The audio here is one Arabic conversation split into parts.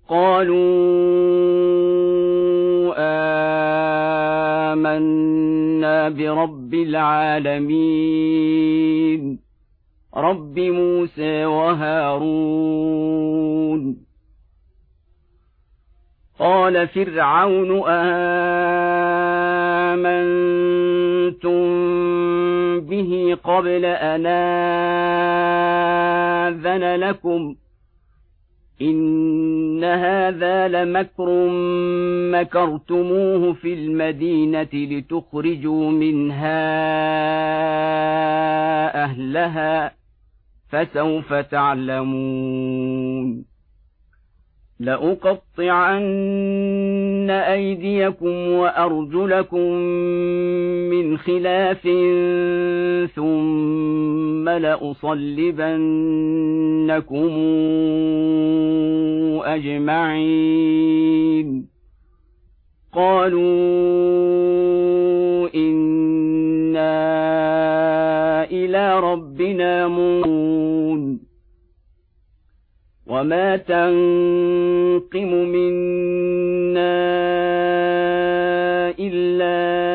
قالوا آمنا برب العالمين رب موسى وهارون. قال فرعون آمنتم به قبل أن آذن لكم إن هذا لمكر مكرتموه في المدينة لتخرجوا منها أهلها فسوف تعلمون. لأقطعن أيديكم وأرجلكم من خلاف ثم لأصلبنكم أجمعين. قالوا إنا إلى ربنا منقلبون. وما تنقم منا إلا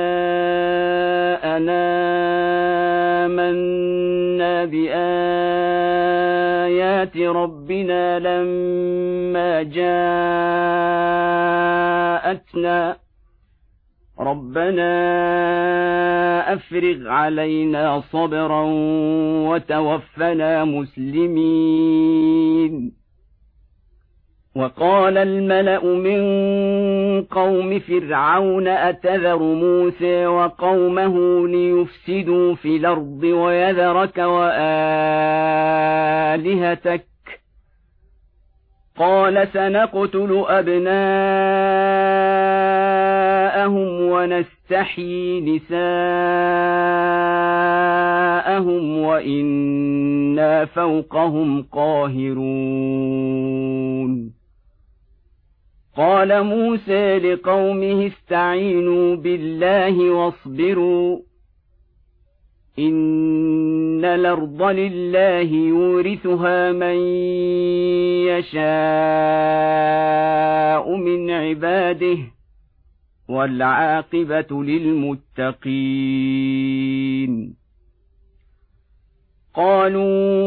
أن آمنا بآيات ربنا لما جاءتنا ربنا أفرغ علينا صبرا وتوفنا مسلمين. وقال الملأ من قوم فرعون أتذر موسى وقومه ليفسدوا في الأرض ويذرك وآلهتك قال سنقتل أبناءهم ونستحيي نساءهم وإنا فوقهم قاهرون. قال موسى لقومه استعينوا بالله واصبروا إن الأرض لله يورثها من يشاء من عباده والعاقبة للمتقين. قالوا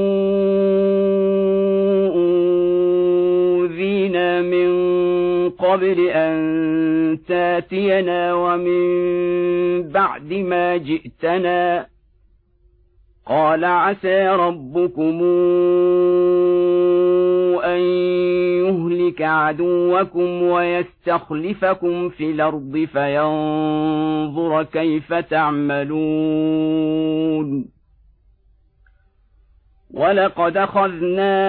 أوذينا من قبل أن تاتينا ومن بعد ما جئتنا قال عسى ربكم أن يهلك عدوكم ويستخلفكم في الأرض فينظر كيف تعملون. ولقد أخذنا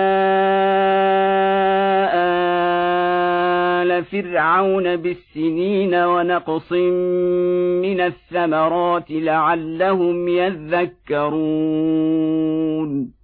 آل فرعون بالسنين ونقص من الثمرات لعلهم يذكرون.